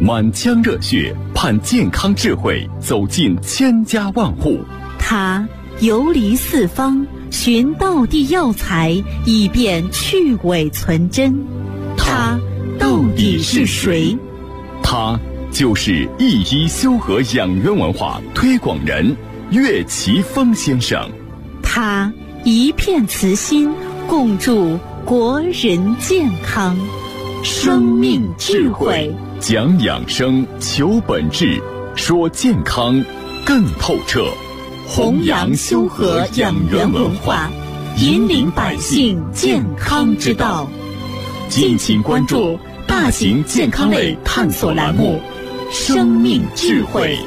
满腔热血盼健康智慧走进千家万户。 他游离四方，寻道地药材，以便去伪存真。他到底是谁？ 他就是一医修和养元文化推广人岳奇峰先生。 他一片慈心，共筑国人健康。生命智慧， 讲养生，求本质，说健康更透彻。 弘扬修和养元文化，引领百姓健康之道。敬请关注大型健康类探索栏目《生命智慧》。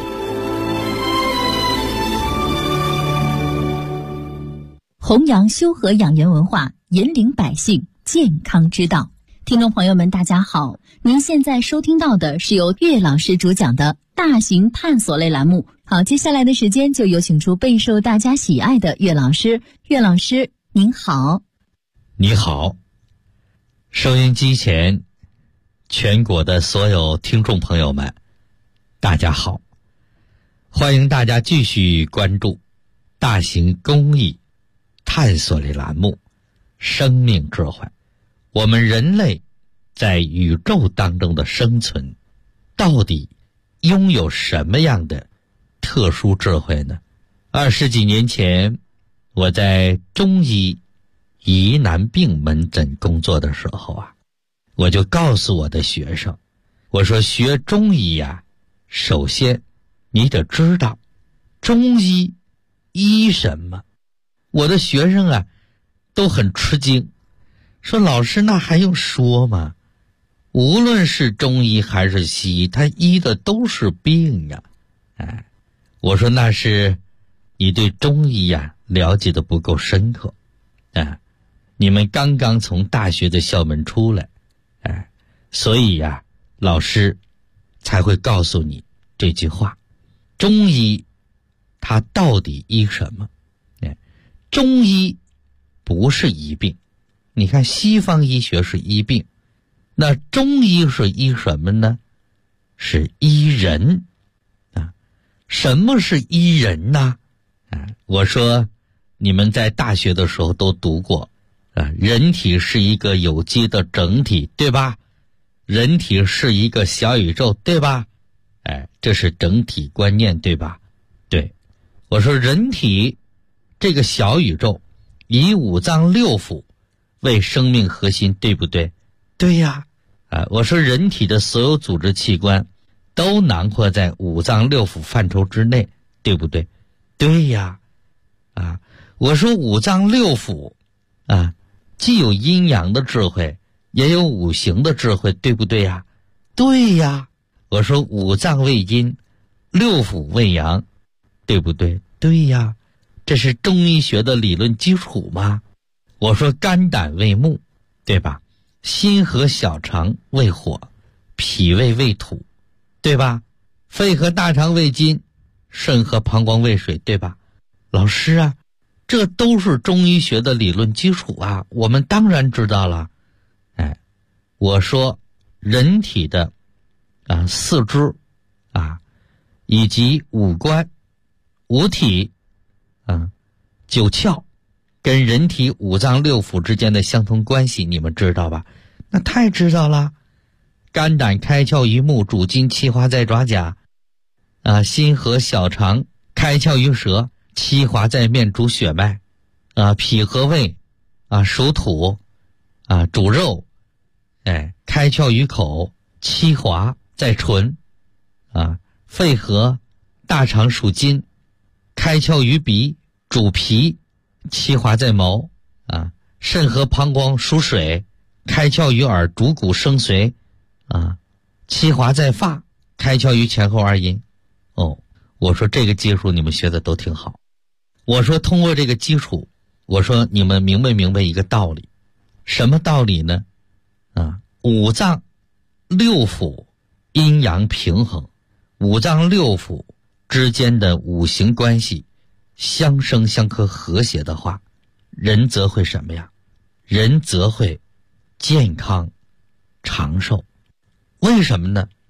弘扬修和养元文化，引领百姓健康之道。听众朋友们大家好，您现在收听到的是由岳老师主讲的大型探索类栏目。好，接下来的时间就有请出备受大家喜爱的岳老师。岳老师您好。 你好，收音机前全国的所有听众朋友们大家好，欢迎大家继续关注大型公益探索类栏目生命智慧。我们人类在宇宙当中的生存到底拥有什么样的特殊智慧呢？20几年前我在中医疑难病门诊工作的时候我就告诉我的学生，我说学中医首先你得知道中医医什么。我的学生都很吃惊，说老师那还用说吗？无论是中医还是西医，他医的都是病我说那是你对中医了解的不够深刻你们刚刚从大学的校门出来所以老师才会告诉你这句话。中医它到底医什么？中医不是医病，你看西方医学是医病，那中医是医什么呢？是医人什么是医人呢？我说你们在大学的时候都读过人体是一个有机的整体，对吧？人体是一个小宇宙，对吧？这是整体观念，对吧？对，我说人体这个小宇宙以五脏六腑为生命核心，对不对？对呀。我说人体的所有组织器官都囊括在五脏六腑范畴之内，对不对？对呀。我说五脏六腑既有阴阳的智慧，也有五行的智慧，对不对呀？对呀。我说五脏为阴，六腑为阳，对不对？对呀。这是中医学的理论基础吗？我说肝胆为木，对吧？心和小肠为火，脾胃为土，对吧？肺和大肠为金，肾和膀胱为水，对吧？老师这都是中医学的理论基础我们当然知道了。我说人体的四肢以及五官五体九窍跟人体五脏六腑之间的相同关系你们知道吧？那太知道了。肝胆开窍于目，主筋，气化在爪甲心和小肠开窍于舌，气滑在面，主血脉脾和胃属土主肉开窍于口，气滑在唇肺和大肠属金，开窍于鼻，主脾，气滑在毛肾和膀胱属水，开窍于耳，主骨生髓气滑在发，开窍于前后二阴。我说这个基础你们学的都挺好。我说通过这个基础，我说你们明白一个道理。什么道理呢？五脏六腑阴阳平衡，五脏六腑之间的五行关系相生相克和谐的话，人则会什么呀？人则会健康长寿。为什么呢？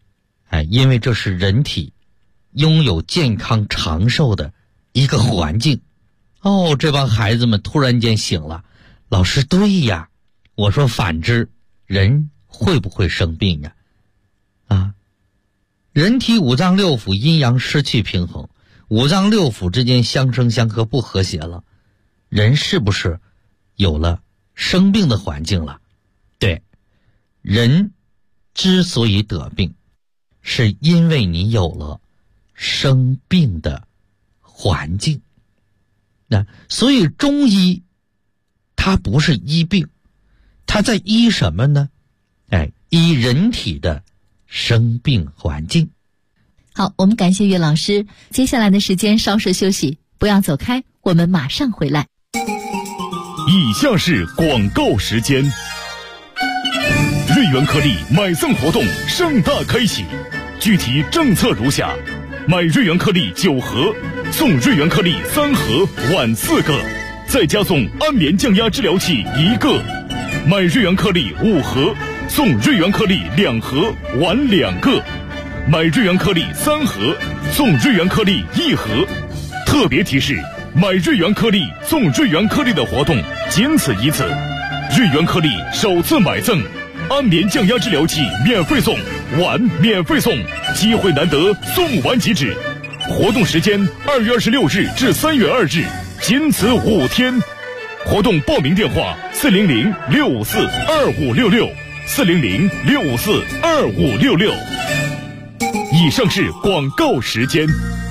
因为这是人体拥有健康长寿的一个环境。这帮孩子们突然间醒了，老师对呀，我说反之，人会不会生病呀？人体五脏六腑阴阳失去平衡，五脏六腑之间相生相克不和谐了，人是不是有了生病的环境了？对，人之所以得病，是因为你有了生病的环境。所以中医它不是医病，它在医什么呢？医人体的生病环境。 好，我们感谢岳老师。接下来的时间稍事休息，不要走开，我们马上回来。 以下是广告时间。瑞元颗粒买赠活动盛大开启，具体政策如下：买瑞元颗粒9盒，送瑞元颗粒3盒，晚4个，再加送安眠降压治疗器1个；买瑞元颗粒5盒，送瑞元颗粒2盒，晚2个；买瑞元颗粒3盒，送瑞元颗粒1盒。特别提示：买瑞元颗粒送瑞元颗粒的活动仅此一次，瑞元颗粒首次买赠，安眠降压治疗器免费送，碗免费送，机会难得，送完即止。活动时间2月26日至3月2日，仅此5天。活动报名电话400-654-2566，400-654-2566。以上是广告时间。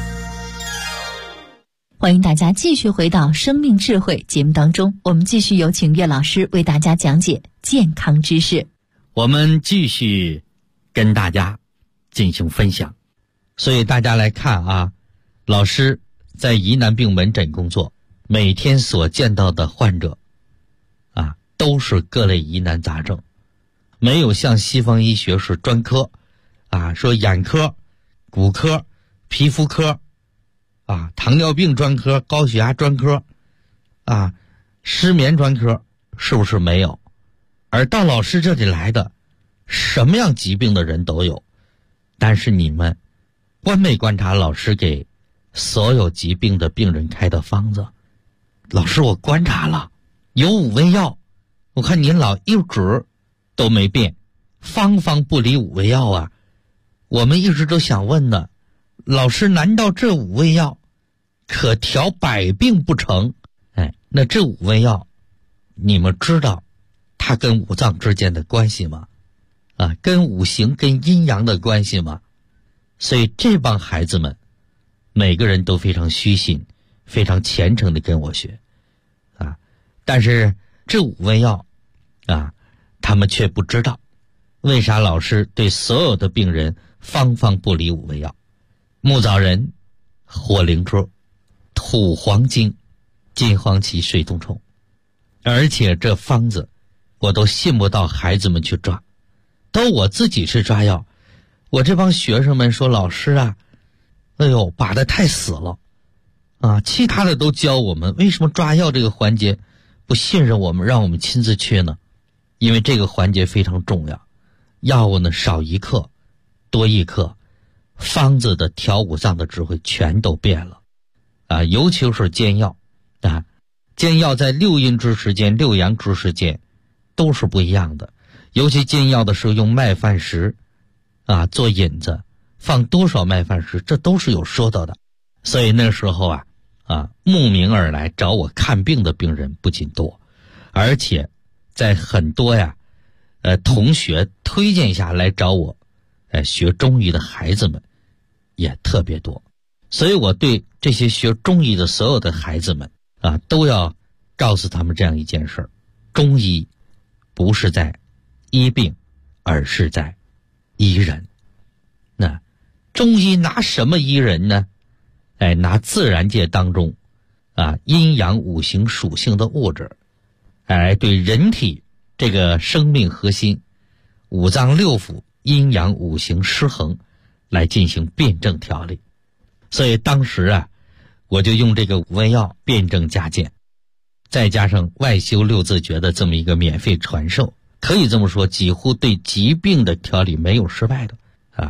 欢迎大家继续回到生命智慧节目当中，我们继续有请岳老师为大家讲解健康知识。 我们继续跟大家进行分享。所以大家来看老师在疑难病门诊工作，每天所见到的患者都是各类疑难杂症，没有像西方医学是专科说眼科、骨科、皮肤科糖尿病专科、高血压专科失眠专科，是不是没有？而到老师这里来的什么样疾病的人都有。但是你们观没观察老师给所有疾病的病人开的方子？老师我观察了，有5味药，我看您老一直都没变，方方不离5味药我们一直都想问呢，老师难道这5味药可调百病不成？那这5味药你们知道它跟五脏之间的关系吗？跟五行跟阴阳的关系吗？所以这帮孩子们每个人都非常虚心，非常虔诚的跟我学但是这5味药他们却不知道为啥老师对所有的病人方方不离5味药。木枣仁、火灵珠、土黄精、金黄芪、水冬虫。而且这方子我都信不到孩子们去抓，都我自己去抓药。我这帮学生们说，老师把得太死了其他的都教我们，为什么抓药这个环节不信任我们，让我们亲自去呢？因为这个环节非常重要，药物呢少1克多1克，方子的调五脏的智慧全都变了尤其是煎药煎药在6阴之时间、6阳之时间都是不一样的。尤其煎药的时候用麦饭石做引子，放多少麦饭石，这都是有说到的。所以那时候慕名而来找我看病的病人不仅多，而且在很多同学推荐下来找我学中医的孩子们也特别多。所以我对这些学中医的所有的孩子们都要告诉他们这样一件事：中医不是在医病，而是在医人。那中医拿什么医人呢？拿自然界当中阴阳五行属性的物质来对人体这个生命核心五脏六腑阴阳五行失衡来进行辩证调理。所以当时我就用这个5味药辩证加减，再加上外修6字诀的这么一个免费传授，可以这么说，几乎对疾病的调理没有失败的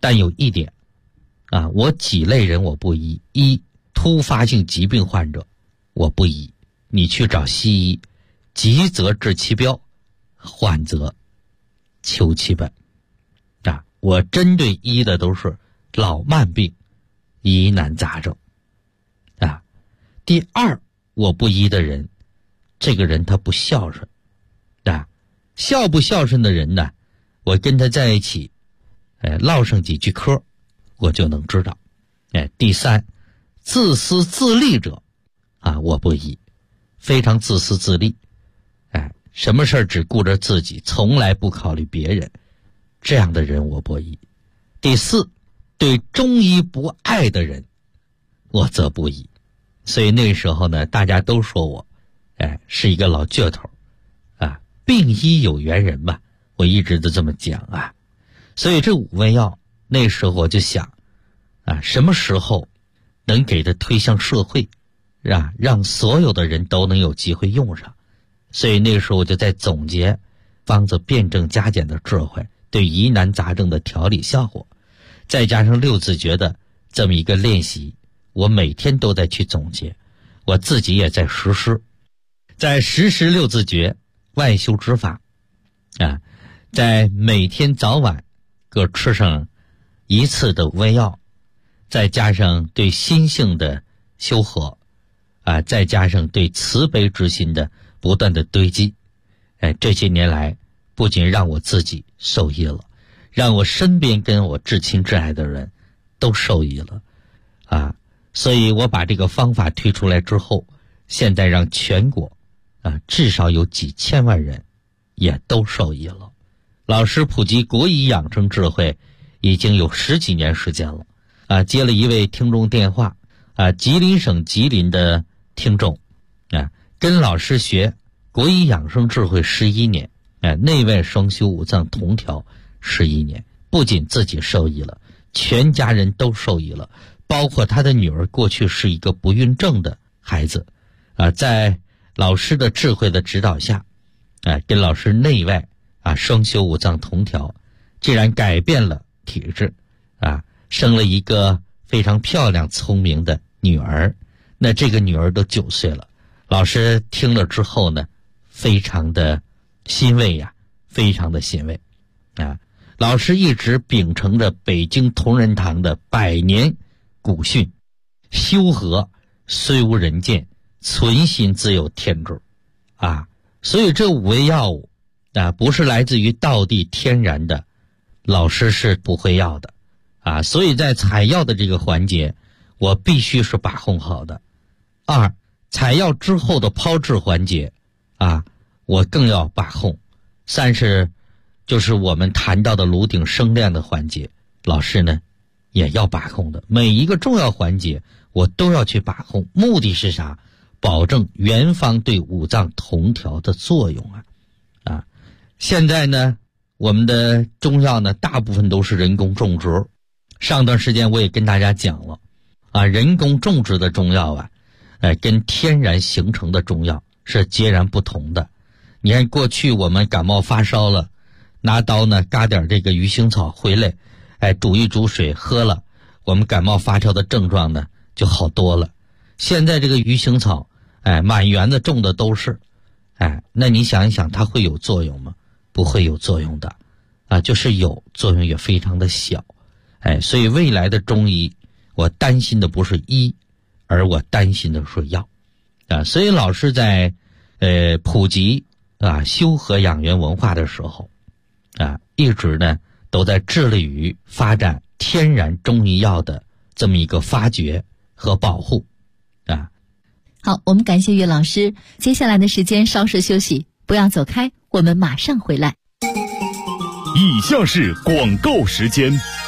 但有一点啊，我几类人我不医：一、突发性疾病患者我不医，你去找西医，急则治其标，缓则求其本啊。我针对医的都是老慢病、疑难杂症啊。第二，我不医的人，这个人他不孝顺啊。孝不孝顺的人呢，我跟他在一起唠上几句嗑，我就能知道。第三，自私自利者啊，我不医，非常自私自利，什么事儿只顾着自己，从来不考虑别人，这样的人我不医。第四，对中医不爱的人，我则不医。所以那时候呢，大家都说我是一个老倔头啊，病医有缘人嘛，我一直都这么讲啊。所以这5味药那时候我就想啊，什么时候能给它推向社会，让所有的人都能有机会用上。所以那时候我就在总结方子辩证加减的智慧，对疑难杂症的调理效果，再加上六字诀的这么一个练习，我每天都在去总结，我自己也在实施，在实施六字诀外修之法啊，在每天早晚各吃上1次的5味药，再加上对心性的修和啊，再加上对慈悲之心的不断的堆积，这些年来不仅让我自己受益了，让我身边跟我至亲至爱的人都受益了啊。所以我把这个方法推出来之后，现在让全国至少有几千万人也都受益了。老师普及国医养生智慧已经有10几年时间了啊。接了一位听众电话啊，吉林省吉林的听众啊，跟老师学国医养生智慧11年，内外双修5脏同调11年，不仅自己受益了，全家人都受益了，包括他的女儿过去是一个不孕症的孩子啊，在老师的智慧的指导下跟老师内外双修5脏同调，竟然改变了体质生了一个非常漂亮聪明的女儿。那这个女儿都9岁了，老师听了之后呢，非常的欣慰呀，非常的欣慰啊。老师一直秉承着北京同仁堂的100年古训，修和虽无人见，存心自有天助啊。所以这5味药物不是来自于道地天然的，老师是不会要的啊。所以在采药的这个环节，我必须是把控好的。2，采药之后的抛制环节我更要把控。3是就是我们谈到的炉鼎生炼的环节，老师呢也要把控的。每一个重要环节我都要去把控，目的是啥？保证原方对5脏同调的作用啊。现在呢，我们的中药呢，大部分都是人工种植。上段时间我也跟大家讲了人工种植的中药跟天然形成的中药是截然不同的。你看过去我们感冒发烧了，拿刀呢嘎点这个鱼腥草回来煮一煮水喝了，我们感冒发烧的症状呢就好多了。现在这个鱼腥草满园子种的都是那你想一想，它会有作用吗？不会有作用的就是有作用也非常的小所以未来的中医，我担心的不是医，而我担心的是药所以老师在普及修和养元文化的时候一直呢都在致力于发展天然中医药的这么一个发掘和保护好，我们感谢岳老师。接下来的时间稍事休息，不要走开，我们马上回来。 以下是广告时间。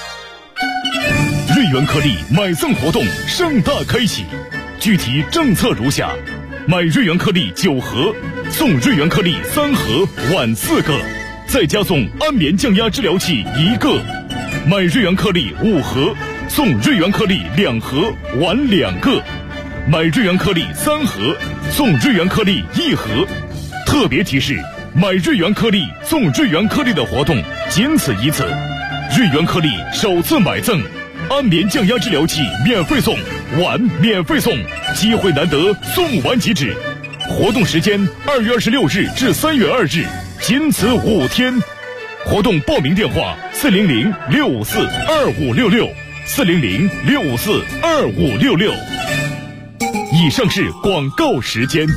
瑞元颗粒买赠活动盛大开启，具体政策如下：买瑞元颗粒9盒，送瑞元颗粒3盒，晚4个，再加送安眠降压治疗器1个；买瑞元颗粒5盒，送瑞元颗粒2盒，晚2个；买瑞元颗粒3盒，送瑞元颗粒1盒。特别提示：买瑞元颗粒送瑞元颗粒的活动仅此一次。 瑞元颗粒首次买赠，安眠降压治疗器免费送，碗免费送，机会难得，送完即止。活动时间2月26日至3月2日，仅此5天。活动报名电话400-654-2566，400-654-2566。以上是广告时间。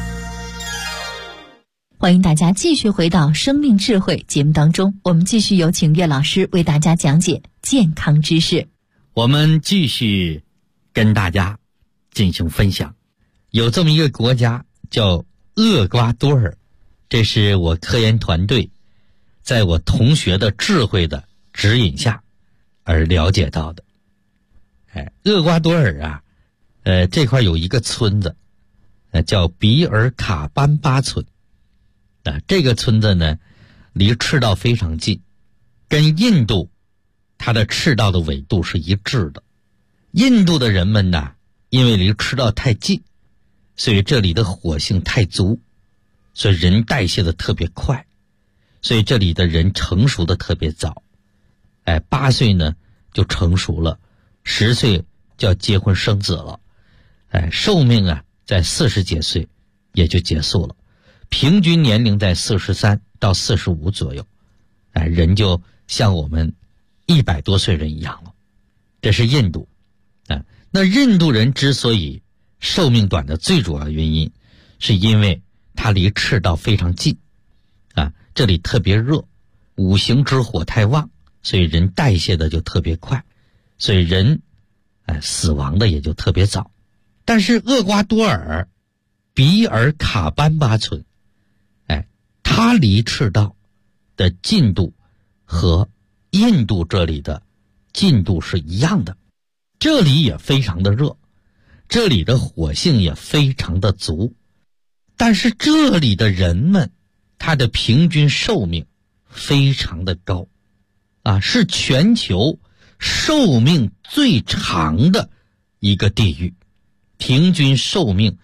欢迎大家继续回到生命智慧节目当中，我们继续有请岳老师为大家讲解健康知识。 我们继续跟大家进行分享。有这么一个国家叫厄瓜多尔，这是我科研团队在我同学的智慧的指引下而了解到的。厄瓜多尔啊，这块有一个村子，叫比尔卡班巴村。这个村子呢，离赤道非常近，跟印度它的赤道的纬度是一致的。印度的人们呢，因为离赤道太近，所以这里的火性太足，所以人代谢的特别快，所以这里的人成熟的特别早。8岁呢就成熟了，10岁就要结婚生子了。寿命啊在40几岁也就结束了，平均年龄在43到45左右。人就像我们100多岁人一样了。这是印度。那印度人之所以寿命短的最主要原因，是因为它离赤道非常近，这里特别热，五行之火太旺，所以人代谢的就特别快，所以人死亡的也就特别早。但是厄瓜多尔比尔卡班巴村，它离赤道的近度和印度这里的近度是一样的，这里也非常的热，这里的火性也非常的足，但是这里的人们他的平均寿命非常的高，是全球寿命最长的一个地域，平均寿命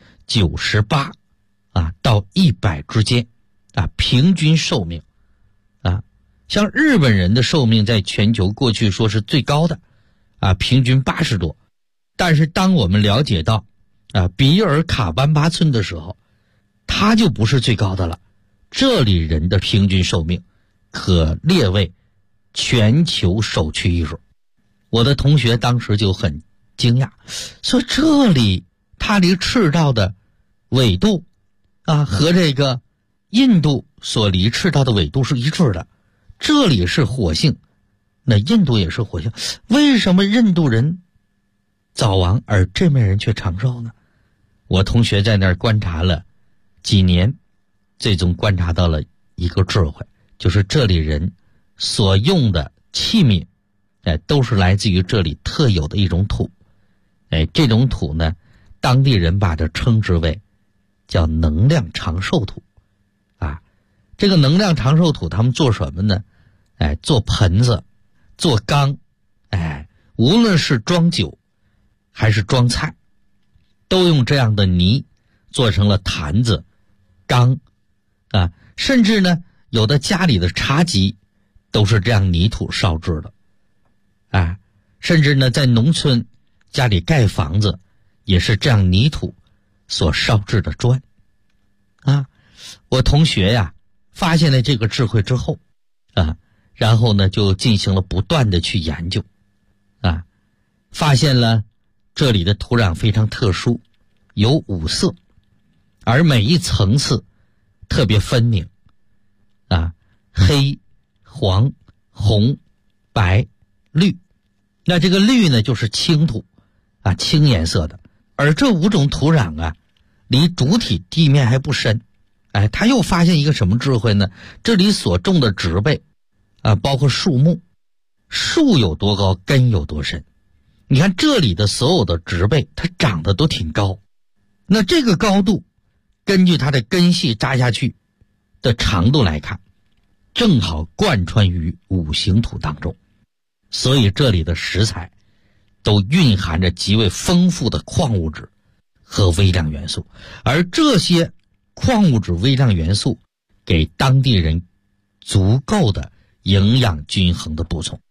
98到100之间，平均寿命。像日本人的寿命在全球过去说是最高的，平均80多。但是当我们了解到比尔卡班巴村的时候，它就不是最高的了，这里人的平均寿命可列为全球首屈一指。我的同学当时就很惊讶，说这里它离赤道的纬度和这个印度所离赤道的纬度是一致的，这里是火性，那印度也是火性，为什么印度人早亡而这边人却长寿呢？我同学在那儿观察了几年，最终观察到了一个智慧，就是这里人所用的器皿都是来自于这里特有的一种土。这种土呢，当地人把它称之为叫能量长寿土。这个能量长寿土他们做什么呢？做盆子，做缸，无论是装酒还是装菜，都用这样的泥做成了坛子、缸，甚至呢，有的家里的茶几都是这样泥土烧制的，甚至呢，在农村家里盖房子也是这样泥土所烧制的砖。我同学呀，发现了这个智慧之后，然后呢就进行了不断的去研究，发现了这里的土壤非常特殊，有5色，而每一层次特别分明，黑、黄、红、白、绿。那这个绿呢就是青土，青颜色的。而这5种土壤离主体地面还不深。他又发现一个什么智慧呢？这里所种的植被包括树木，树有多高根有多深。你看这里的所有的植被它长得都挺高，那这个高度根据它的根系扎下去的长度来看，正好贯穿于5行土当中，所以这里的食材都蕴含着极为丰富的矿物质和微量元素，而这些矿物质微量元素给当地人足够的营养均衡的补充。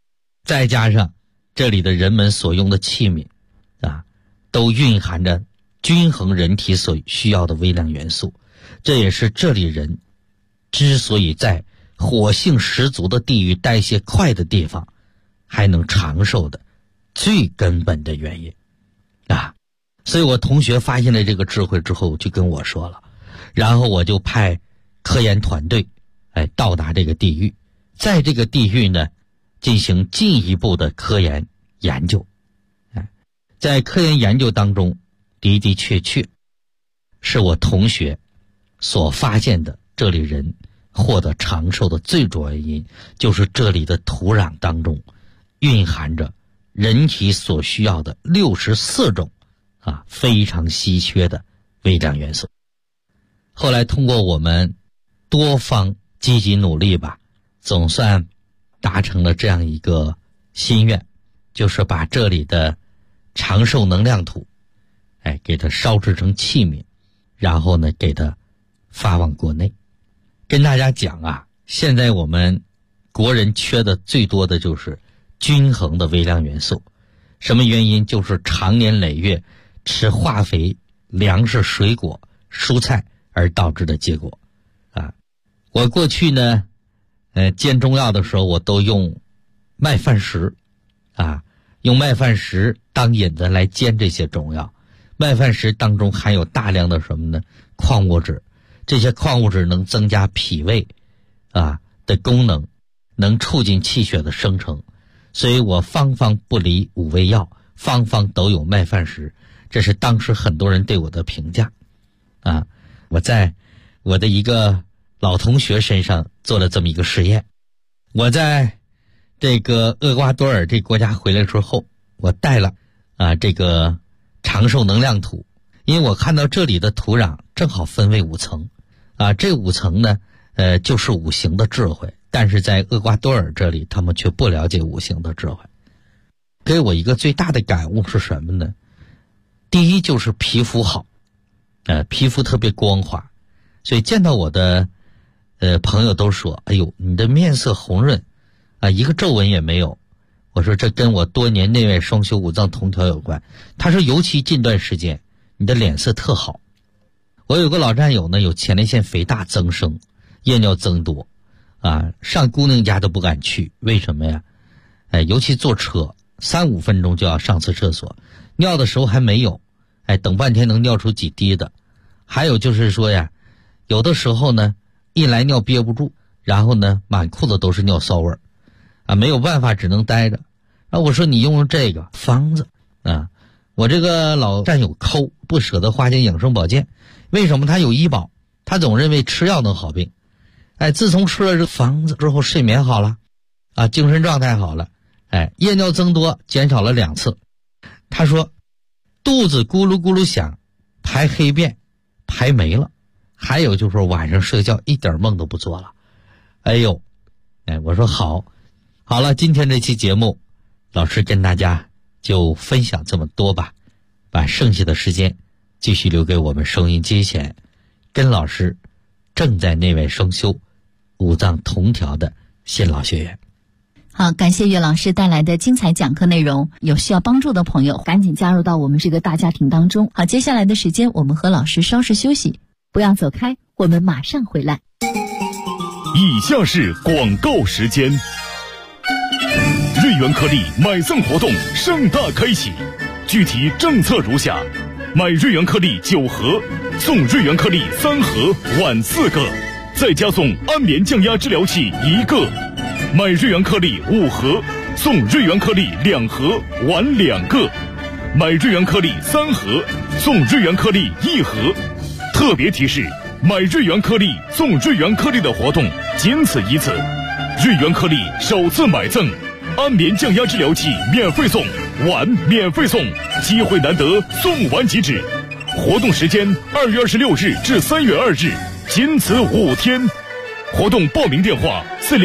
再加上这里的人们所用的器皿啊，都蕴含着均衡人体所需要的微量元素，这也是这里人之所以在火性十足的地域、代谢快的地方还能长寿的最根本的原因啊。所以我同学发现了这个智慧之后就跟我说了，然后我就派科研团队到达这个地域，在这个地域呢进行进一步的科研研究。在科研研究当中，的的确确是我同学所发现的这里人获得长寿的最主要原因，就是这里的土壤当中蕴含着人体所需要的64种非常稀缺的微量元素。后来通过我们多方积极努力吧，总算达成了这样一个心愿，就是把这里的长寿能量土给它烧制成器皿，然后呢给它发往国内。跟大家讲啊，现在我们国人缺的最多的就是均衡的微量元素。什么原因？就是长年累月吃化肥、粮食、水果、蔬菜而导致的结果啊。我过去呢煎中药的时候，我都用麦饭石用麦饭石当引子来煎这些中药。麦饭石当中含有大量的什么呢？矿物质。这些矿物质能增加脾胃的功能，能促进气血的生成。所以我方方不离五味药，方方都有麦饭石，这是当时很多人对我的评价我在我的一个老同学身上做了这么一个实验。我在这个厄瓜多尔这国家回来之后，我带了这个长寿能量土，因为我看到这里的土壤正好分为5层这5层呢就是五行的智慧，但是在厄瓜多尔这里他们却不了解五行的智慧。给我一个最大的感悟是什么呢？第一就是皮肤好皮肤特别光滑，所以见到我的朋友都说，哎呦，你的面色红润一个皱纹也没有。我说这跟我多年内外双修五脏同调有关。他说尤其近段时间你的脸色特好。我有个老战友呢，有前列腺肥大增生，夜尿增多上姑娘家都不敢去。为什么呀？尤其坐车3-5分钟就要上次厕所，尿的时候还没有等半天能尿出几滴的。还有就是说呀，有的时候呢一来尿憋不住，然后呢满裤子都是尿骚味没有办法只能待着。我说你用这个方子我这个老战友抠不舍得花钱养生保健。为什么？他有医保，他总认为吃药能好病自从吃了这个方子之后，睡眠好了精神状态好了夜尿增多减少了2次。他说肚子咕噜咕噜响，排黑便排没了，还有就是晚上睡觉一点梦都不做了。我说好了，今天这期节目老师跟大家就分享这么多吧，把剩下的时间继续留给我们收音机前跟老师正在内外双修五脏同调的新老学员。 好，感谢岳老师带来的精彩讲课内容。有需要帮助的朋友赶紧加入到我们这个大家庭当中。好，接下来的时间我们和老师稍事休息，不要走开，我们马上回来。 以下是广告时间。瑞元颗粒买赠活动盛大开启，具体政策如下：买瑞元颗粒9盒，送瑞元颗粒3盒，碗4个，再加送安眠降压治疗器1个；买瑞元颗粒5盒，送瑞元颗粒2盒，碗2个；买瑞元颗粒3盒，送瑞元颗粒1盒。特别提示：买瑞元颗粒送瑞元颗粒的活动仅此一次，瑞元颗粒首次买赠安眠降压治疗器免费送，碗免费送，机会难得，送完即止。活动时间2月26日至3月2日，仅此5天。活动报名电话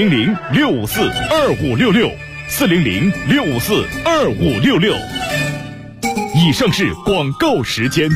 400-654-2566 400-654-2566。以上是广告时间。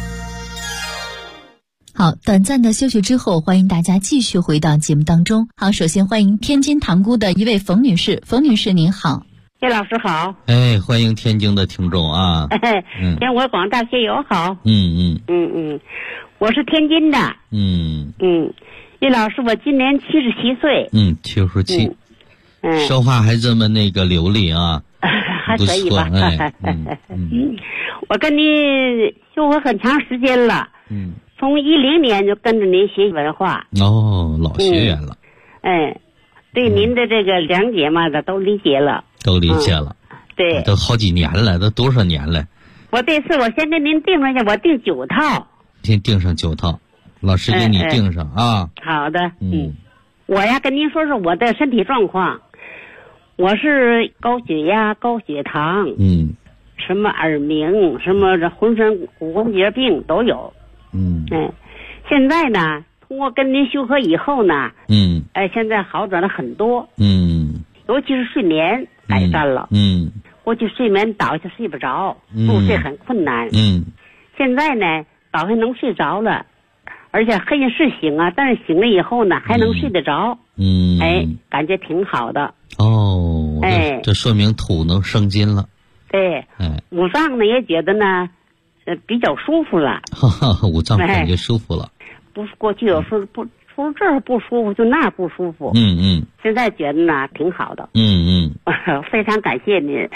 好，短暂的休息之后，欢迎大家继续回到节目当中。好，首先欢迎天津塘沽的一位冯女士。冯女士您好。 叶老师好。 哎，欢迎天津的听众啊。 全国广大学友好。我是天津的。叶老师，我今年77岁。 77。说话还这么那个流利啊。 还可以吧。我跟您修合很长时间了。从10年就跟着您学文化。 老学员了。 对您的这个讲解嘛的都理解了。对。 都好几年了，都多少年了？ 我这次我先跟您定上去，我订9套。 先订上9套，老师给你订上啊。 好的。我呀跟您说说我的身体状况。我是高血压、高血糖。什么耳鸣，什么这浑身骨关节病都有。现在呢，通过跟您修合以后呢，现在好转了很多。尤其是睡眠改善了。过去睡眠倒下睡不着，入睡很困难。现在呢，倒下能睡着了，而且黑夜是醒啊，但是醒了以后呢，还能睡得着。感觉挺好的。 这说明土能生金了。 对。五脏呢也觉得呢，比较舒服了。 五脏感觉舒服了。 不是过去有时候不除这儿不舒服就那儿不舒服。现在觉得呢挺好的。非常感谢您。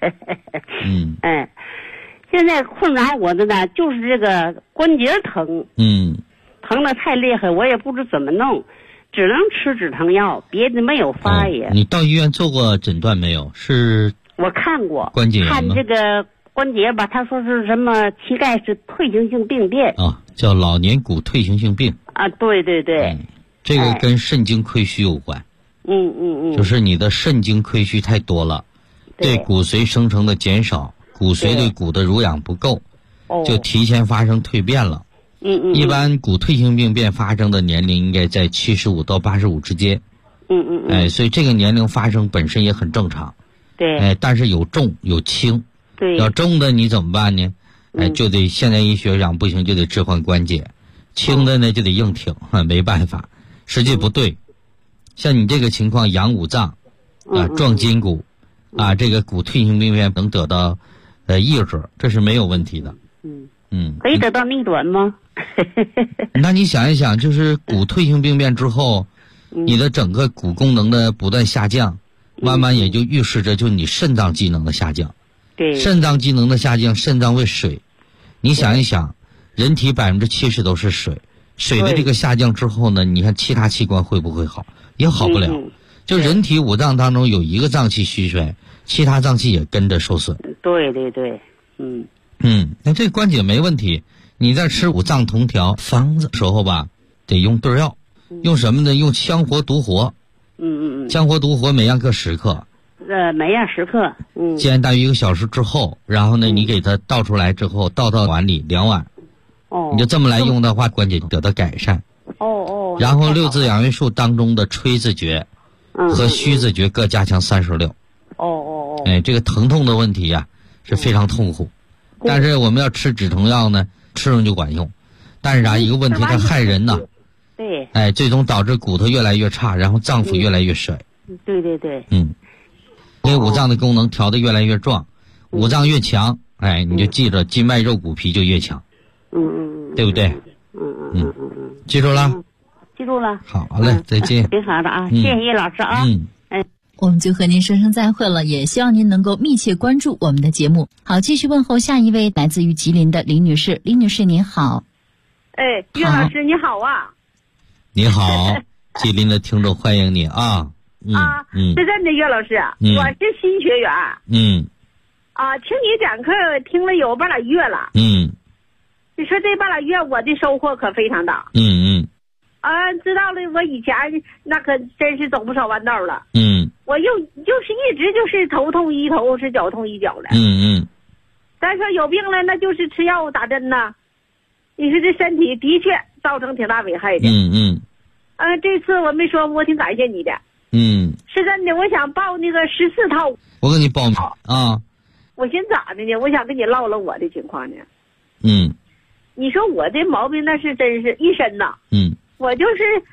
现在困扰我的呢就是这个关节疼。疼得太厉害，我也不知怎么弄，只能吃止疼药，别的没有法也。 你到医院做过诊断没有？是。 我看过。 关节炎吗？ 看这个关节吧，他说是什么膝盖是退行性病变。 叫老年骨退行性病。 对。 这个跟肾精亏虚有关。就是你的肾精亏虚太多了，对骨髓生成的减少，骨髓对骨的濡养不够，就提前发生蜕变了。一般骨退行病变发生的年龄应该在75到85之间。所以这个年龄发生本身也很正常。 对。 但是有重有轻。 对。 要重的你怎么办呢？就得现代医学上不行就得置换关节，轻的呢就得硬挺，没办法，实际不对。像你这个情况养五脏壮筋骨这个骨退行病变能得到抑制，这是没有问题的。 可以得到逆转吗？ 那你想一想，就是骨退行病变之后，你的整个骨功能的不断下降，慢慢也就预示着就你肾脏机能的下降。 对。 肾脏机能的下降，肾脏为水，你想一想，人体70%都是水，水的这个下降之后呢，你看其他器官会不会好？也好不了。就人体五脏当中有一个脏器虚衰，其他脏器也跟着受损。 对。 那这关节没问题，你在吃五脏同调方子时候吧，得用对药。用什么呢？用羌活独活。羌活独活每样各10克。 每样10克。 煎大约1个小时之后，然后呢，你给它倒出来之后，倒到碗里2碗。你就这么来用的话，关节得到改善。然后6字养元术当中的吹字诀和虚字诀各加强36。这个疼痛的问题是非常痛苦，但是我们要吃止疼药呢，吃上就管用。但是一个问题，它害人呐。 对。 最终导致骨头越来越差，然后脏腑越来越衰。 对。 因为五脏的功能调得越来越壮，五脏越强，你就记着筋脉肉骨皮就越强。对不对？记住了？ 记住了。 好嘞，再见。 挺好的啊，谢谢叶老师啊。 我们就和您说声再会了，也希望您能够密切关注我们的节目。好，继续问候下一位来自于吉林的李女士。李女士您好。 叶老师你好啊。 你好，吉林的听众欢迎你啊。 是真的，叶老师，我是新学员。听你讲课听了有半拉月了。你说这半拉月我的收获可非常大。知道了，我以前那可真是走不少弯道了。我就是一直就是头痛一头，是脚痛一脚的。再说有病了，那就是吃药打针呐。你说这身体的确造成挺大危害的。这次我没说，我挺感谢你的。是真的，我想报那个14套。 我给你报名啊。 我寻思咋的呢？我想跟你唠唠我的情况呢。 嗯。 你说我这毛病那是真是一身呐。 嗯。 我就是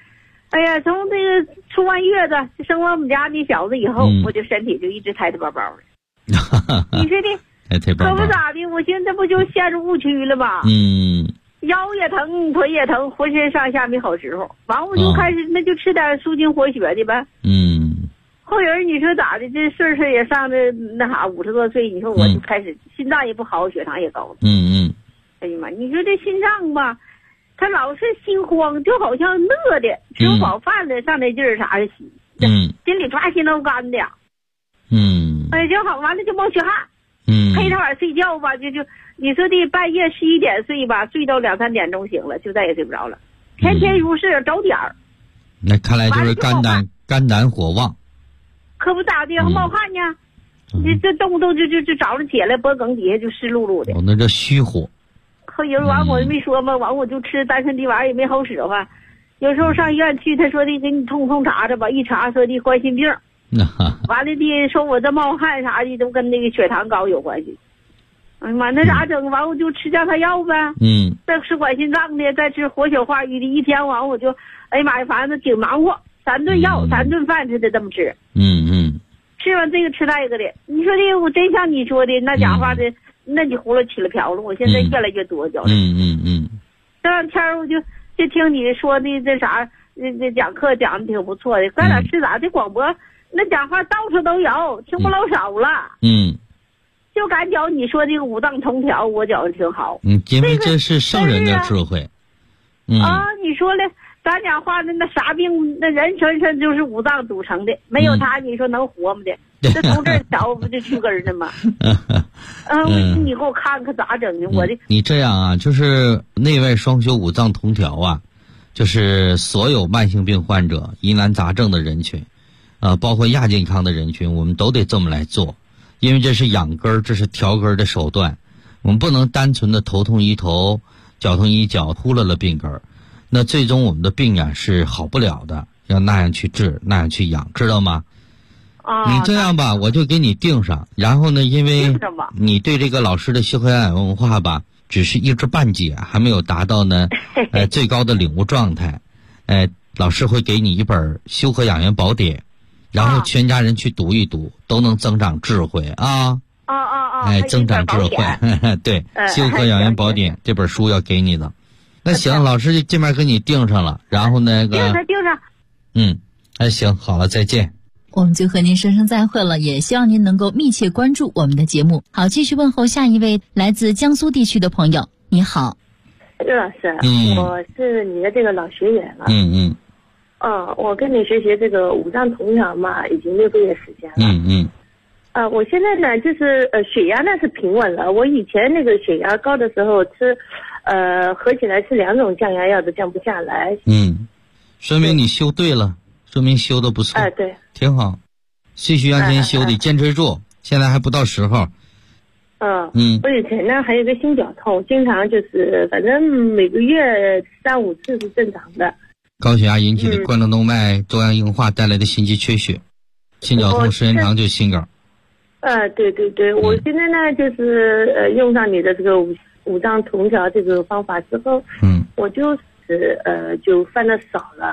哎呀，从这个出完月子生完我们家那小子以后，我就身体就一直抬抬包包的。你说的可不咋的，我现在不就陷入误区了吗？腰也疼，腿也疼，浑身上下没好时候。完我就开始那就吃点舒筋活血的呗。后人你说咋的？这岁数也上的那啥50多岁，你说我就开始心脏也不好，血糖也高了。哎呀妈，你说这心脏吧，他老是心慌，就好像乐的，吃不饱饭的上那劲儿啥的，心里抓心挠肝的。哎，就好，完了就冒血汗。陪他晚睡觉吧，就你说的半夜11点睡吧，睡到2、3点钟醒了，就再也睡不着了。天天如是，找点儿。 那看来就是肝胆火旺。 可不咋的，冒汗呢。这动不动就早上起来脖梗底下就湿漉漉的。 那叫虚火。 后人完我没说嘛，完我就吃丹参地丸也没好使唤。有时候上医院去，他说的给你通查查吧，一查说的冠心病。完了的说我这冒汗啥的都跟那个血糖高有关系。哎呀妈，那咋整？完我就吃降糖药呗。再吃管心脏的，再吃活血化瘀的，一天完我就，哎呀妈呀，反正挺忙活，3顿药3顿饭似的这么吃。吃完这个吃那个的，你说的我真像你说的那家伙的，那你葫芦起了瓢了，我现在越来越多觉得。这两天我就听你说的这啥，这讲课讲的挺不错的，咱俩吃啥这广播。那讲话到处都有，听不老少了。就感觉你说这个五脏同调，我觉得挺好。 因为这是圣人的智慧。 你说了，咱讲话的那啥病，那人全身就是五脏组成的，没有他，你说能活吗的？这从这儿瞧不就去根呢吗？你给我看看咋整的？我的你这样啊，就是内外双修、五脏同调啊，就是所有慢性病患者、疑难杂症的人群。包括亚健康的人群，我们都得这么来做，因为这是养根，这是调根的手段。我们不能单纯的头痛医头，脚痛医脚，忽略了病根，那最终我们的病呀是好不了的，要那样去治，那样去养，知道吗？你这样吧，我就给你定上，然后呢，因为你对这个老师的修和养养文化吧，只是一知半解，还没有达到呢最高的领悟状态。老师会给你一本《修和养元宝典》。然后全家人去读一读，都能增长智慧啊！增长智慧，对，《修和养元宝典》这本书要给你的。那行，老师这边给你定上了，然后那个定上。 行，好了，再见。 我们就和您说声再会了，也希望您能够密切关注我们的节目。好，继续问候下一位来自江苏地区的朋友。你好， 岳老师，我是你的这个老学员了。我跟你学习这个五脏同调嘛，已经6个月时间了。我现在呢，就是血压呢是平稳了。我以前那个血压高的时候吃，合起来吃2种降压药都降不下来。 说明你修对了，说明修的不错。 对， 挺好。继续向前修，得坚持住。现在还不到时候。 我以前呢还有个心绞痛，经常就是反正每个月3、5次是正常的。 高血压引起的冠状动脉粥样硬化带来的心肌缺血，心绞痛时间长就心梗。 对，我现在呢就是用上你的这个五脏同调这个方法之后，我就是就犯的少了。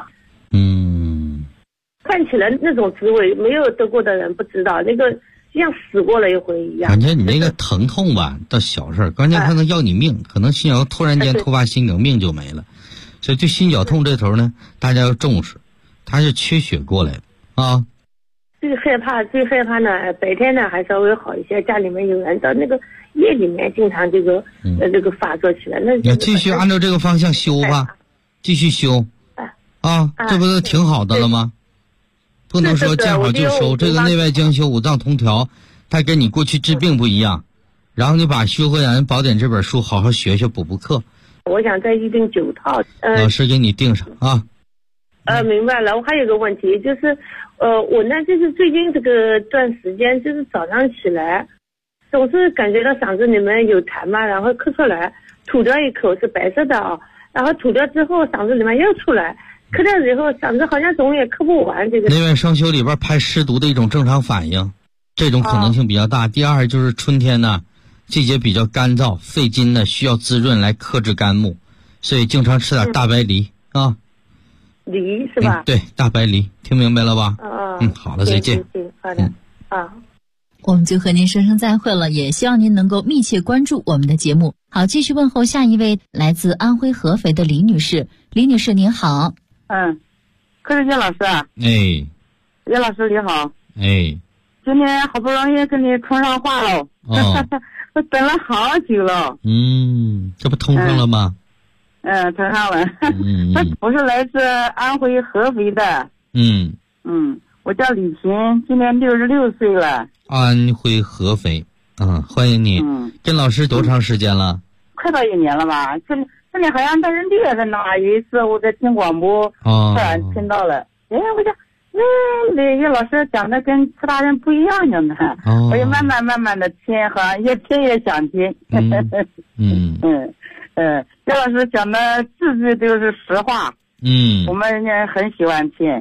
看起来那种滋味，没有得过的人不知道，那个就像死过了一回一样。 感觉你那个疼痛吧，倒小事，关键它能要你命，可能心绞突然间突发心梗，命就没了。所以对心绞痛这头呢，大家要重视，它是缺血过来的啊。 最害怕呢，白天呢还稍微好一些，家里面有人，到那个夜里面经常这个这个发作起来。那要继续按照这个方向修吧，继续修这不是挺好的了吗？不能说见好就收，这个内外兼修、五脏同调，它跟你过去治病不一样。然后你把《修和养元宝典》这本书好好学学，补课。 我想再预定9套， 老师给你定上啊。 明白了。我还有个问题，就是我呢就是最近这个段时间，就是早上起来总是感觉到嗓子里面有痰嘛，然后咳出来，吐掉一口是白色的然后吐掉之后嗓子里面又出来，咳掉以后嗓子好像总也咳不完。这个内外双修里边排湿毒的一种正常反应，这种可能性比较大。第二就是春天呢，季节比较干燥，肺经呢需要滋润来克制肝木，所以经常吃点大白梨梨是吧？ 对，大白梨，听明白了吧？好了，再见。 对，好的， 我们就和您说声再会了，也希望您能够密切关注我们的节目。好，继续问候下一位来自安徽合肥的李女士。李女士您好。 柯志杰老师。叶老师你好。今天好不容易跟你通上话了。我等了好久了。 这不通上了吗？ 通上了。我是来自安徽合肥的。我叫李琴，今年66岁了。 安徽合肥，欢迎你。跟老师多长时间了？ 快到1年了吧？这里好像在6月份呢。有一次我在听广播，突然听到了，我就，那个老师讲的跟其他人不一样的呢。我就慢慢的听，好像越听越想听。叶老师讲的字句都是实话。我们也很喜欢听。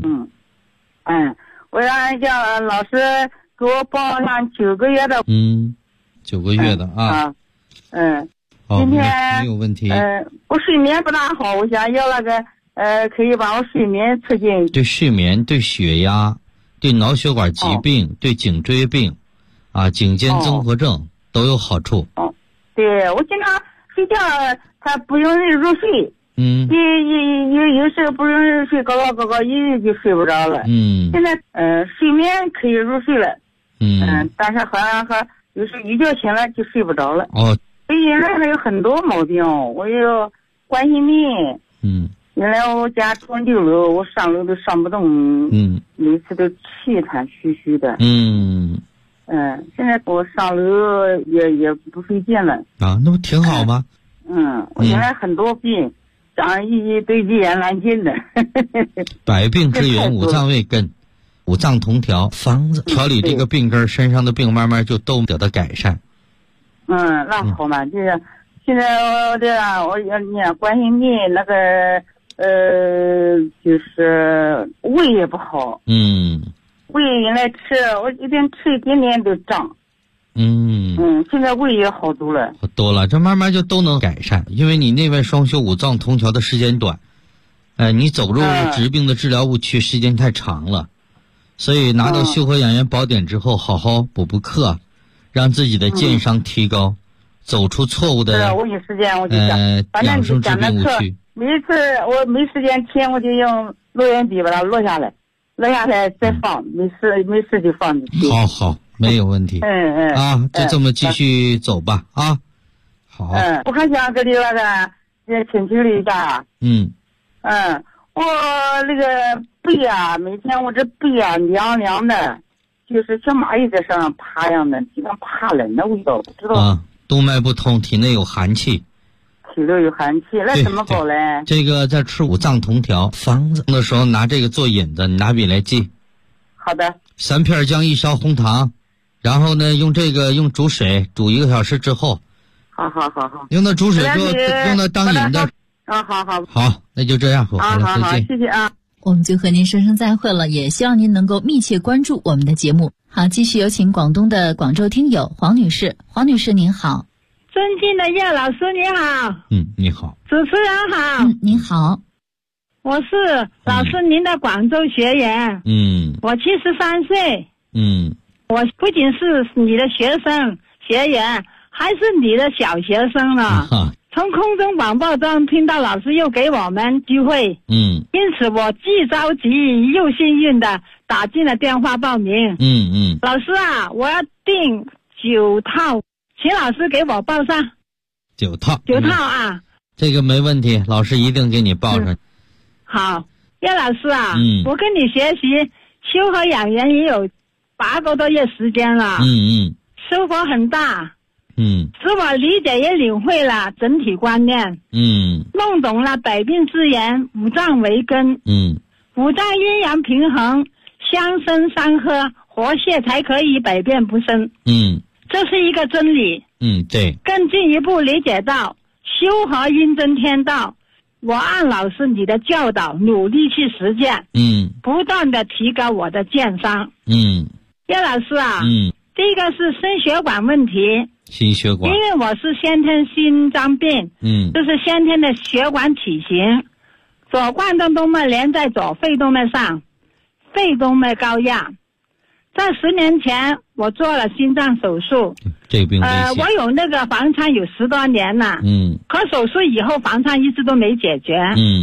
我让老师给我报上9个月的。 9个月的啊。 今天没有问题。 我睡眠不大好，我想要那个可以把我睡眠促进。 对睡眠、对血压、对脑血管疾病、对颈椎病，颈肩综合症都有好处。 对，我经常睡觉，它不容易入睡。有时候不容易入睡，搞一就睡不着了。现在睡眠可以入睡了。但是好像有时候一觉醒了就睡不着了。原来还有很多毛病，我有冠心病。原来我家住6楼，我上楼都上不动。每次都气喘吁吁的。现在我上楼也不费劲了。 那不挺好吗？ 我原来很多病，长一堆积眼难尽的。 百病之源，五脏未根，五脏同调，方子调理这个病根，身上的病慢慢就都得到改善。 那好嘛，就是现在我念冠心病那个就是胃也不好。胃原来我一边吃一点点都胀。现在胃也好多了。 这慢慢就都能改善，因为你内外双修、五脏同调的时间短。你走入疾病的治疗误区时间太长了，所以拿到修和养元宝典之后，好好补课，让自己的健商提高，走出错误的我有时间我就讲， 养生治病误区。 每一次我没时间听，我就用录音笔把它录下来再放，没事就放进去。 好，没有问题。就这么继续走吧。好。 我还想跟你那个请求了一下。我那个背每天我这背凉凉的，就是像蚂蚁在身上爬一样的，就像怕冷的味道，不知道。 动脉不通，体内有寒气。 体内有寒气，那怎么搞嘞？ 这个在吃五脏同调方子的时候，拿这个做引子，你拿笔来记。 好的。 3片姜，1勺红糖，然后呢，用煮水煮1个小时之后。 好。 用那煮水之后，用那当引子。好，那就这样， 好，谢谢啊。 我们就和您说声再会了，也希望您能够密切关注我们的节目。好，继续有请广东的广州听友黄女士。黄女士您好。 尊敬的叶老师你好。 你好。 主持人好。 您好。 我是老师您的广州学员。我73岁。我不仅是你的学员，还是你的小学生了。从空中广播中听到老师又给我们机会。因此我既着急又幸运的打进了电话报名。老师我要订9套，请老师给我报上。 9套这个没问题，老师一定给你报上。 好，叶老师我跟你学习修和养元也有8个多月时间了。收获很大。使我理解也领会了整体观念。弄懂了百病之源，五脏为根。五脏阴阳平衡，相生相克，活血才可以百变不生。这是一个真理。 对。 更进一步理解到修和阴真天道，我按老师你的教导努力去实践。不断的提高我的健商。叶老师第一个是心血管问题。 心血管， 因为我是先天心脏病。就是先天的血管体型左冠状动脉连在左肺动脉上，肺动脉高压。在10年前我做了心脏手术， 这个病我有那个房颤有10多年了，可手术以后房颤一直都没解决，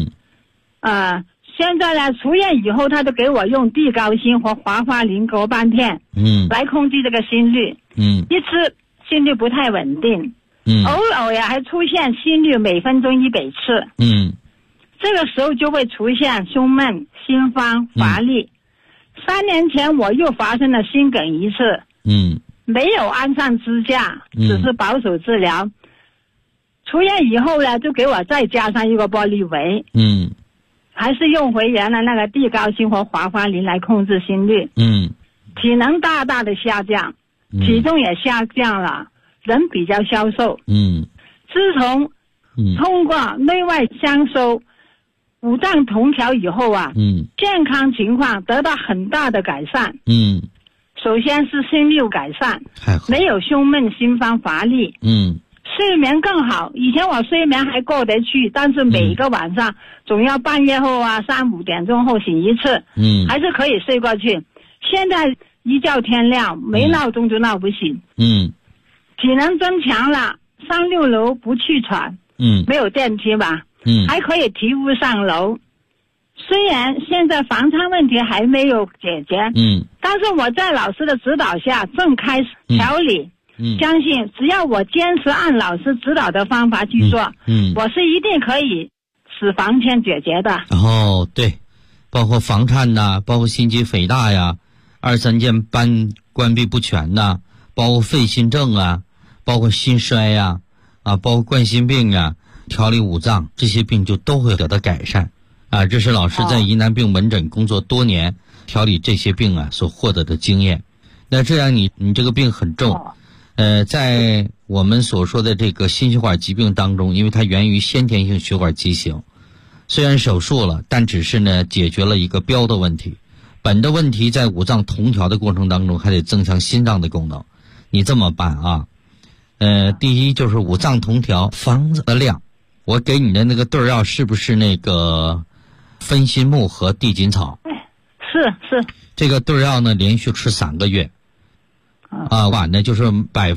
现在呢出院以后他都给我用地高辛和华花林隔半片，来控制这个心率，一吃心率不太稳定，偶尔呀还出现心率每分钟100次，这个时候就会出现胸闷、心慌、乏力。3年前我又发生了心梗一次，没有安上支架，只是保守治疗。出院以后呢，就给我再加上一个玻璃围，还是用回原来那个地高辛和华花林来控制心率，体能大大的下降，体重也下降了，人比较消瘦，自从通过内外相收五脏同调以后啊，健康情况得到很大的改善。首先是心率改善，没有胸闷、心慌、乏力。睡眠更好，以前我睡眠还过得去，但是每个晚上总要半夜后啊3、5点钟后醒一次，还是可以睡过去。现在一觉天亮，没闹钟就闹不醒。体能增强了，上6楼不去喘，没有电梯吧，还可以提屋上楼。虽然现在房颤问题还没有解决，但是我在老师的指导下正开始调理，相信只要我坚持按老师指导的方法去做，我是一定可以使房颤解决的。 对，包括房颤呐，包括心肌肥大呀，2、3件斑关闭不全呐，包括肺心症啊，包括心衰呀，包括冠心病啊，调理五脏，这些病就都会得到改善。这是老师在疑难病门诊工作多年，调理这些病啊所获得的经验。那这样你这个病很重，在我们所说的这个心血管疾病当中，因为它源于先天性血管畸形，虽然手术了，但只是呢解决了一个标的问题，本的问题在五脏同调的过程当中还得增强心脏的功能。你这么办啊，第一就是五脏同调，方子的量，我给你的那个对药是不是那个分心木和地锦草？ 是。 这个对药呢，连续吃3个月，晚呢就是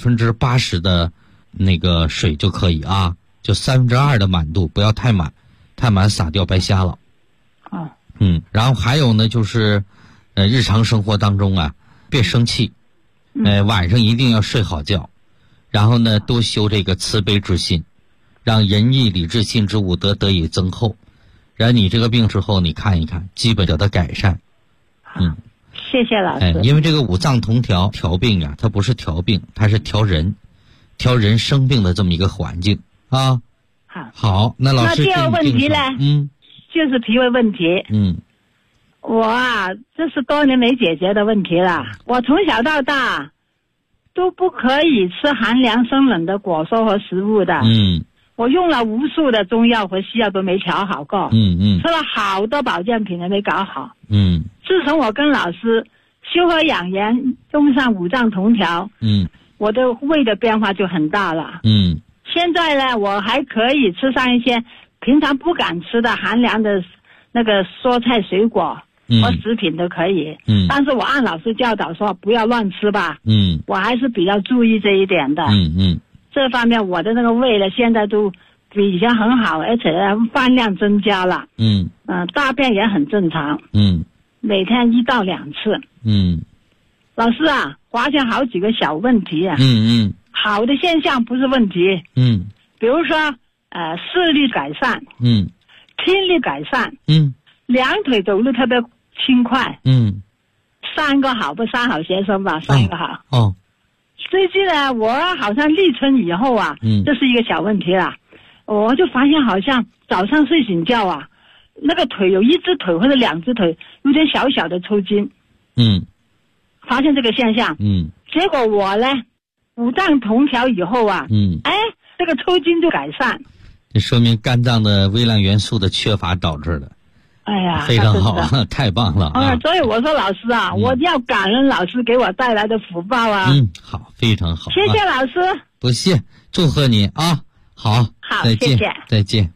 80%的那个水就可以啊，就2/3的满度，不要太满，太满撒掉白瞎了。然后还有呢，就是日常生活当中啊，别生气，晚上一定要睡好觉，然后呢，多修这个慈悲之心，让仁义礼智信之五德得以增厚。然后你这个病之后，你看一看，基本得到改善。 谢谢老师。 因为这个五脏同调调病啊，它不是调病，它是调人生病的这么一个环境啊。好，那老师。 那第二问题呢？就是脾胃问题。我这是多年没解决的问题了。我从小到大都不可以吃寒凉生冷的果蔬和食物的。我用了无数的中药和西药都没调好过。吃了好多保健品也没搞好。自从我跟老师修和养颜，用上五脏同调，我的胃的变化就很大了。现在呢，我还可以吃上一些平常不敢吃的寒凉的那个蔬菜水果和食品都可以。但是我按老师教导说不要乱吃吧。我还是比较注意这一点的。这方面我的那个胃呢，现在都比以前很好，而且饭量增加了。大便也很正常。每天1到2次。老师啊，发现好几个小问题啊。好的现象不是问题。比如说视力改善。听力改善。两腿走路特别轻快。3个好学生吧，3个好。最近呢，我好像立春以后啊，这是一个小问题啦。我就发现好像早上睡醒觉啊，那个腿有1只腿或者2只腿有点小小的抽筋。发现这个现象。结果我呢，五脏同调以后啊，这个抽筋就改善。 这说明肝脏的微量元素的缺乏导致的。非常好，太棒了。 所以我说老师啊，我要感恩老师给我带来的福报啊。 好，非常好。 谢谢老师。 不谢，祝贺你啊。好，再见。 谢谢， 再见。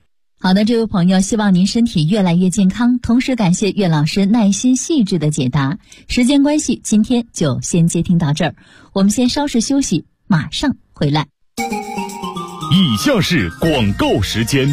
好的，这位朋友，希望您身体越来越健康，同时感谢岳老师耐心细致的解答。时间关系，今天就先接听到这儿，我们先稍事休息，马上回来。 以下是广告时间。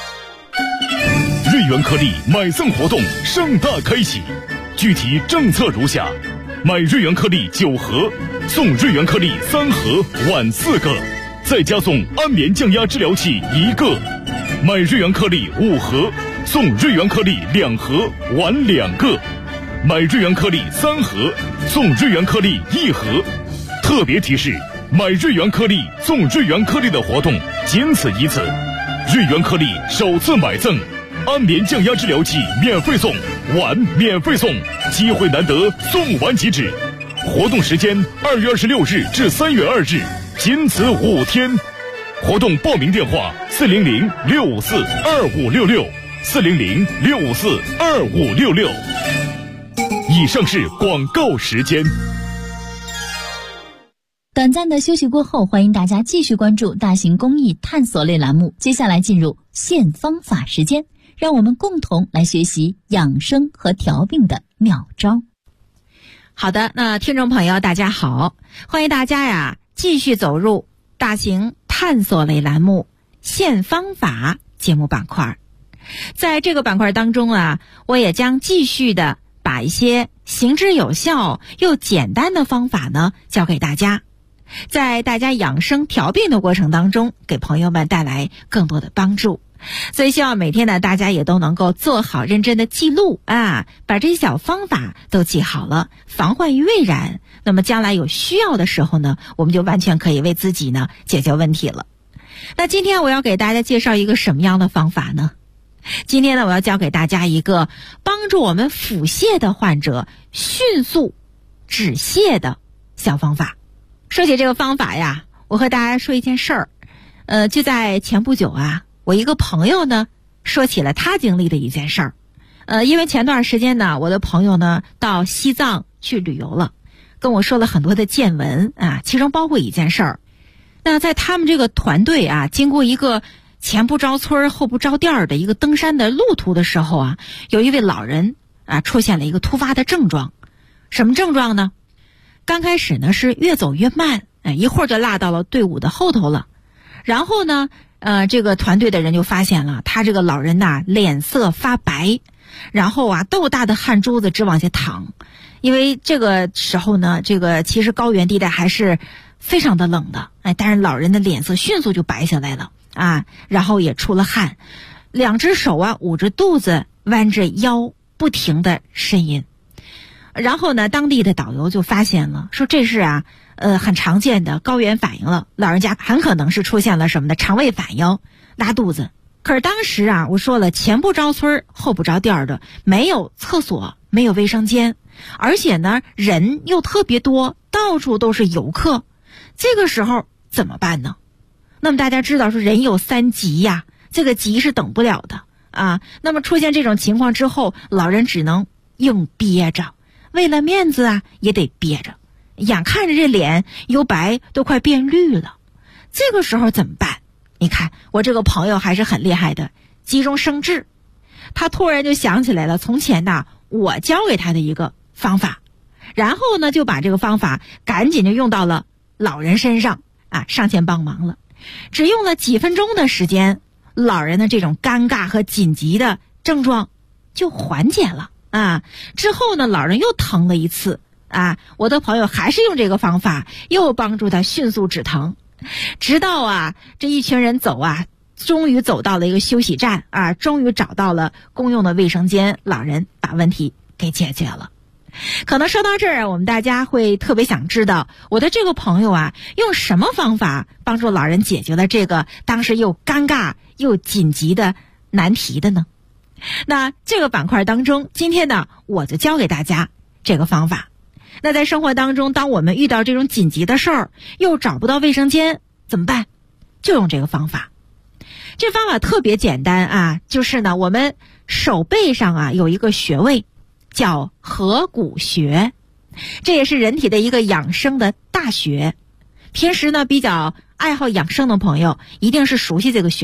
瑞元颗粒买赠活动盛大开启，具体政策如下：买瑞元颗粒9盒，送瑞元颗粒3盒，晚4个，再加送安眠降压治疗器1个；买瑞元颗粒5盒，送瑞元颗粒2盒，晚2个；买瑞元颗粒3盒，送瑞元颗粒1盒。特别提示：买瑞元颗粒送瑞元颗粒的活动仅此一次，瑞元颗粒首次买赠，安眠降压治疗器免费送，碗免费送，机会难得，送完即止。活动时间2月26日至3月2日，仅此5天。活动报名电话400-654-2566 400-654-2566。以上是广告时间。 短暂的休息过后，欢迎大家继续关注大型公益探索类栏目。接下来进入现方法时间，让我们共同来学习养生和调病的妙招。 好的，那听众朋友大家好，欢迎大家呀继续走入大型探索类栏目现方法节目板块。在这个板块当中啊，我也将继续的把一些行之有效又简单的方法呢教给大家，在大家养生调病的过程当中，给朋友们带来更多的帮助。所以希望每天呢，大家也都能够做好认真的记录啊，把这些小方法都记好了，防患于未然。那么将来有需要的时候呢，我们就完全可以为自己呢解决问题了。那今天我要给大家介绍一个什么样的方法呢？今天呢，我要教给大家一个帮助我们腹泻的患者迅速止泻的小方法。说起这个方法呀，我和大家说一件事儿。就在前不久啊，我一个朋友呢说起了他经历的一件事儿。因为前段时间呢，我的朋友呢到西藏去旅游了，跟我说了很多的见闻啊，其中包括一件事儿。那在他们这个团队啊，经过一个前不着村后不着店的一个登山的路途的时候啊，有一位老人啊出现了一个突发的症状。什么症状呢？刚开始呢是越走越慢，一会儿就落到了队伍的后头了。然后呢这个团队的人就发现了他这个老人呐脸色发白，然后啊豆大的汗珠子直往下淌。因为这个时候呢，这个其实高原地带还是非常的冷的，但是老人的脸色迅速就白下来了啊，然后也出了汗，两只手啊捂着肚子，弯着腰，不停的呻吟。然后呢，当地的导游就发现了，说这是啊很常见的高原反应了，老人家很可能是出现了什么的肠胃反应，拉肚子。可是当时啊，我说了，前不着村后不着店的，没有厕所，没有卫生间，而且呢人又特别多，到处都是游客，这个时候怎么办呢？那么大家知道说人有3急呀，这个急是等不了的啊。那么出现这种情况之后，老人只能硬憋着，为了面子啊也得憋着，眼看着这脸由白都快变绿了。这个时候怎么办？你看我这个朋友还是很厉害的，急中生智，他突然就想起来了从前呐我教给他的一个方法，然后呢就把这个方法赶紧就用到了老人身上啊，上前帮忙了。只用了几分钟的时间，老人的这种尴尬和紧急的症状就缓解了啊。之后呢，老人又疼了一次啊，我的朋友还是用这个方法，又帮助他迅速止疼。直到啊，这一群人走啊，终于走到了一个休息站啊，终于找到了公用的卫生间，老人把问题给解决了。可能说到这儿，我们大家会特别想知道，我的这个朋友啊，用什么方法帮助老人解决了这个当时又尴尬又紧急的难题的呢？那这个板块当中，今天呢，我就教给大家这个方法。那在生活当中，当我们遇到这种紧急的事儿，又找不到卫生间，怎么办？就用这个方法。这方法特别简单啊，就是呢，我们手背上啊有一个穴位，叫合谷穴，这也是人体的一个养生的大穴。平时呢，比较爱好养生的朋友，一定是熟悉这个穴位的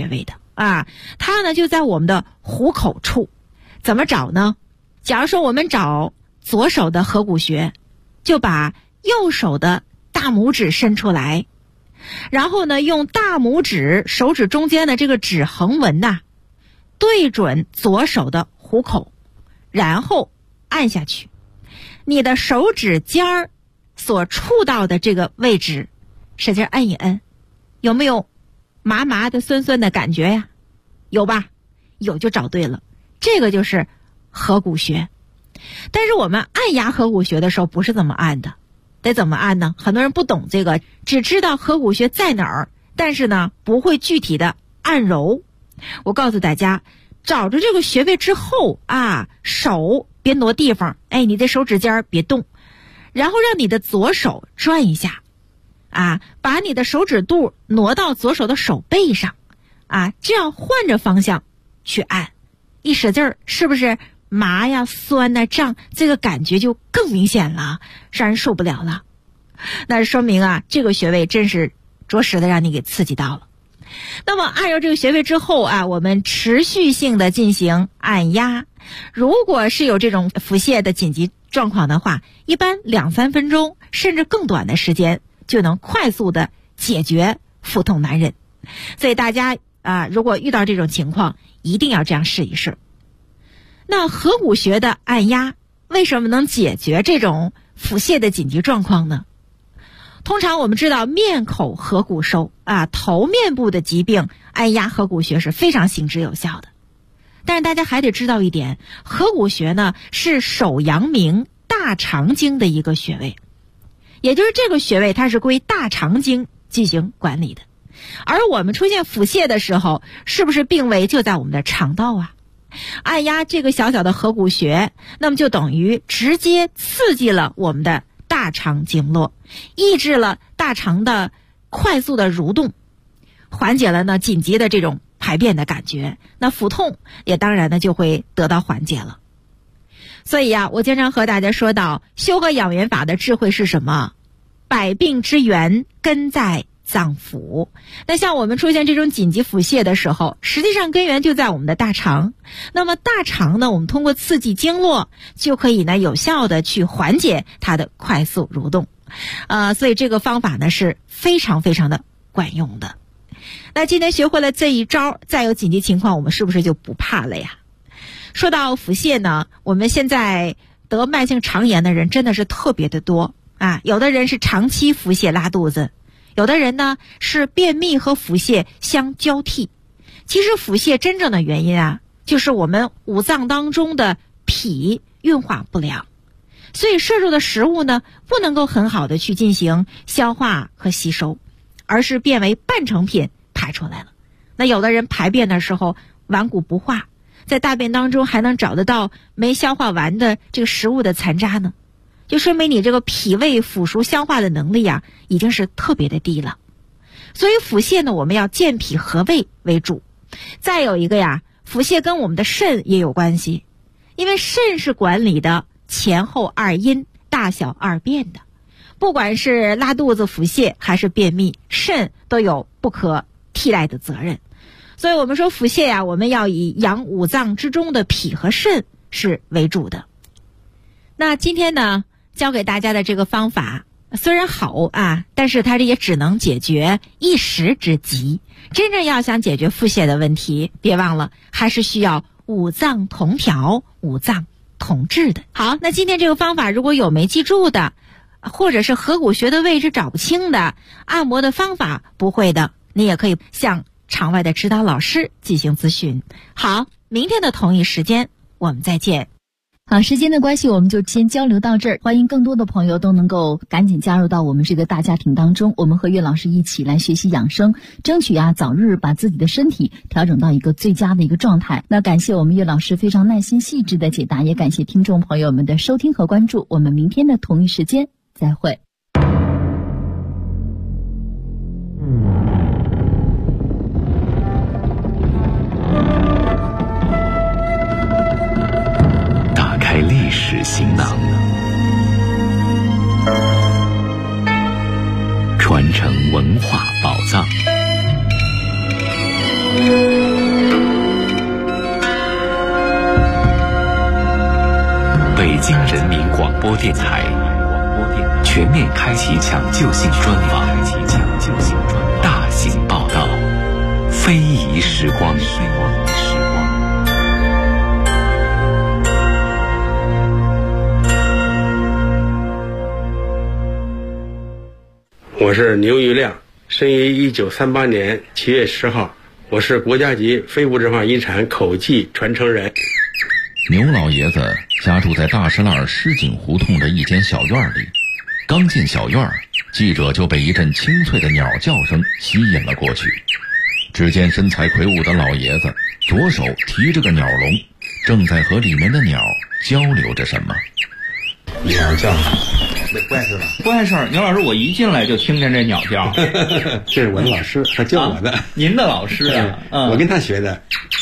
啊，它呢就在我们的虎口处。怎么找呢？假如说我们找左手的合谷穴，就把右手的大拇指伸出来，然后呢用大拇指手指中间的这个指横纹呐，对准左手的虎口，然后按下去。你的手指尖儿所触到的这个位置，使劲按一按，有没有麻麻的酸酸的感觉呀？有吧？有就找对了，这个就是合谷穴。但是我们按压合谷穴的时候不是这么按的，得怎么按呢？很多人不懂这个，只知道合谷穴在哪儿，但是呢不会具体的按揉。我告诉大家，找着这个穴位之后啊，手别挪地方，你的手指尖别动，然后让你的左手转一下啊，把你的手指肚挪到左手的手背上啊，这样换着方向去按，一使劲儿，是不是麻呀、酸呐、胀，这个感觉就更明显了，让人受不了了。那说明啊，这个穴位真是着实的让你给刺激到了。那么按揉这个穴位之后啊，我们持续性的进行按压。如果是有这种腹泻的紧急状况的话，一般2-3分钟甚至更短的时间就能快速的解决腹痛难忍。所以大家如果遇到这种情况，一定要这样试一试。那合谷穴的按压为什么能解决这种腹泻的紧急状况呢？通常我们知道面口合谷收头面部的疾病按压合谷穴是非常行之有效的。但是大家还得知道一点，合谷穴呢是手阳明大肠经的一个穴位，也就是这个穴位它是归大肠经进行管理的。而我们出现腹泻的时候，是不是病位就在我们的肠道啊？按压这个小小的合谷穴，那么就等于直接刺激了我们的大肠经络，抑制了大肠的快速的蠕动，缓解了呢紧急的这种排便的感觉，那腹痛也当然呢就会得到缓解了。所以我经常和大家说到，修和养元法的智慧是什么？百病之源根在脏腑。那像我们出现这种紧急腹泻的时候，实际上根源就在我们的大肠。那么大肠呢，我们通过刺激经络，就可以呢有效的去缓解它的快速蠕动。所以这个方法呢是非常非常的管用的。那今天学会了这一招，再有紧急情况，我们是不是就不怕了呀？说到腹泻呢，我们现在得慢性肠炎的人真的是特别的多有的人是长期腹泻拉肚子，有的人呢是便秘和腹泻相交替。其实腹泻真正的原因就是我们五脏当中的脾运化不良，所以摄入的食物呢不能够很好的去进行消化和吸收，而是变为半成品排出来了。那有的人排便的时候顽固不化，在大便当中还能找得到没消化完的这个食物的残渣呢，就说明你这个脾胃腐熟消化的能力已经是特别的低了。所以腹泻呢，我们要健脾和胃为主。再有一个腹泻跟我们的肾也有关系，因为肾是管理的前后二阴、大小二便的。不管是拉肚子、腹泻还是便秘，肾都有不可替代的责任。所以我们说腹泻我们要以养五脏之中的脾和肾是为主的。那今天呢教给大家的这个方法虽然好但是它这也只能解决一时之急。真正要想解决腹泻的问题，别忘了还是需要五脏同调、五脏同治的。好，那今天这个方法如果有没记住的，或者是合谷穴的位置找不清的，按摩的方法不会的，你也可以向场外的指导老师进行咨询。好，明天的同一时间我们再见。 好，时间的关系我们就先交流到这儿，欢迎更多的朋友都能够赶紧加入到我们这个大家庭当中，我们和岳老师一起来学习养生，争取早日把自己的身体调整到一个最佳的一个状态。那感谢我们岳老师非常耐心细致的解答，也感谢听众朋友们的收听和关注，我们明天的同一时间再会。 历史行囊，传承文化宝藏。 北京人民广播电台全面开启抢救性专访，大型报道，非遗时光。 我是牛玉亮，生于1938年7月10号，我是国家级非物质文化遗产口技传承人。 牛老爷子家住在大石栏石井胡同的一间小院里，刚进小院，记者就被一阵清脆的鸟叫声吸引了过去。只见身材魁梧的老爷子左手提着个鸟笼，正在和里面的鸟交流着什么。 鸟叫，没怪事吧？ 不碍事儿。牛老师，我一进来就听见这鸟叫。 这是我的老师，他教我的。 您的老师啊？ 我跟他学的。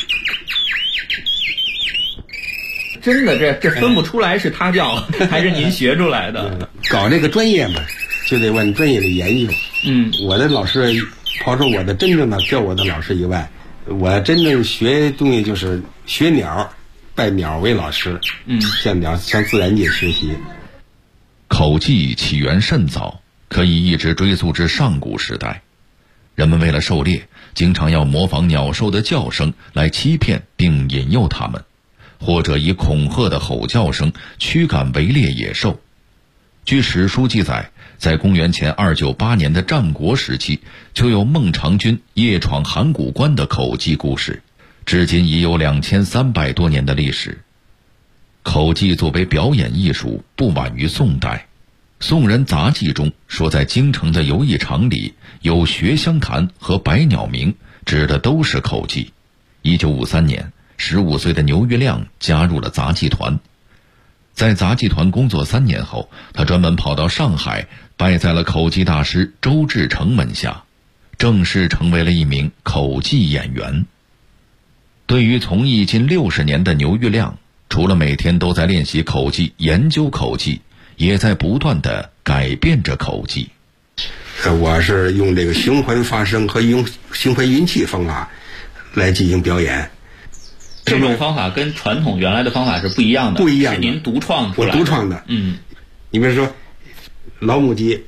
真的，这分不出来是他叫还是您学出来的。 搞这个专业嘛，就得往专业的研究。我的老师，刨除我的真正的教我的老师以外，我真正学东西就是学鸟，拜鸟为老师。向自然界学习。 口技起源甚早，可以一直追溯至上古时代。人们为了狩猎，经常要模仿鸟兽的叫声来欺骗并引诱它们，或者以恐吓的吼叫声驱赶围猎野兽。据史书记载，在公元前298年的战国时期，就有孟尝君夜闯函谷关的口技故事，至今已有2300多年的历史。口技作为表演艺术，不晚于宋代。宋人杂记中说，在京城的游艺场里有学香坛和百鸟鸣，指的都是口技。1953年，15岁的牛玉亮加入了杂技团。在杂技团工作3年后，他专门跑到上海，拜在了口技大师周志成门下，正式成为了一名口技演员。对于从艺近60年的牛玉亮，除了每天都在练习口技、研究口技，也在不断地改变着口技。 我是用这个循环发声和用循环运气方法来进行表演。 这种方法跟传统原来的方法是不一样的。 不一样的， 是您独创出来的。 我独创的。你比如说老母鸡，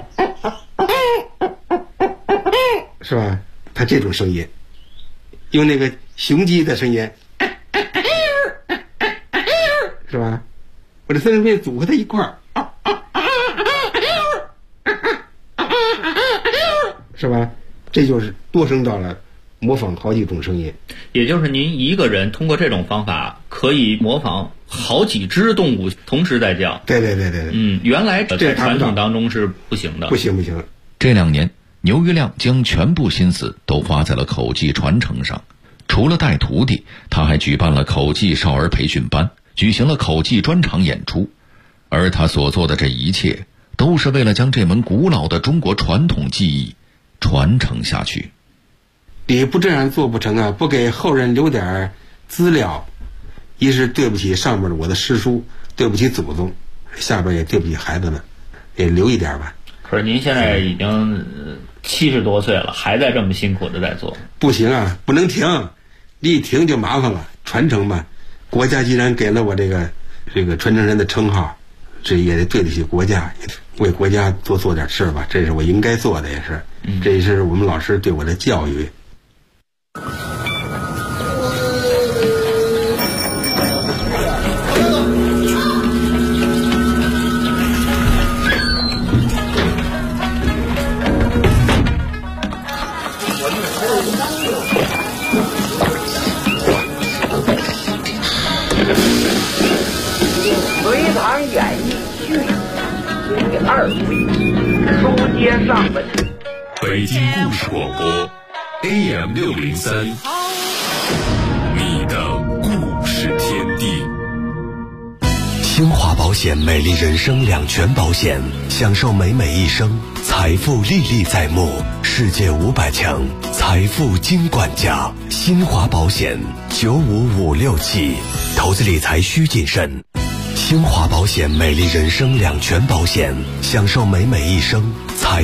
是吧？它这种声音，用那个雄鸡的声音，是吧？我这三声变组合在一块儿，是吧？这就是多声道了，模仿好几种声音。 也就是您一个人通过这种方法可以模仿好几只动物同时在叫。 对。 原来在传统当中是不行的。 不行。 这2年，牛玉亮将全部心思都花在了口技传承上。除了带徒弟，他还举办了口技少儿培训班，举行了口技专场演出。而他所做的这一切，都是为了将这门古老的中国传统技艺传承下去。 你不这样做不成啊！不给后人留点资料，一是对不起上面的我的师叔，对不起祖宗，下边也对不起孩子们，也留一点吧。 可是您现在已经70多岁了，还在这么辛苦的在做。 不行啊，不能停，一停就麻烦了。传承吧，国家既然给了我这个传承人的称号，这也得对得起国家，为国家做点事吧，这是我应该做的，也是，这也是我们老师对我的教育。 隋唐演义序第2回，书接上文。 北京故事广播 AM603，你的故事天地。 新华保险美丽人生两全保险，享受美美一生，财富历历在目，世界500强财富金管家。新华保险95567，投资理财需谨慎。新华保险美丽人生两全保险，享受美美一生，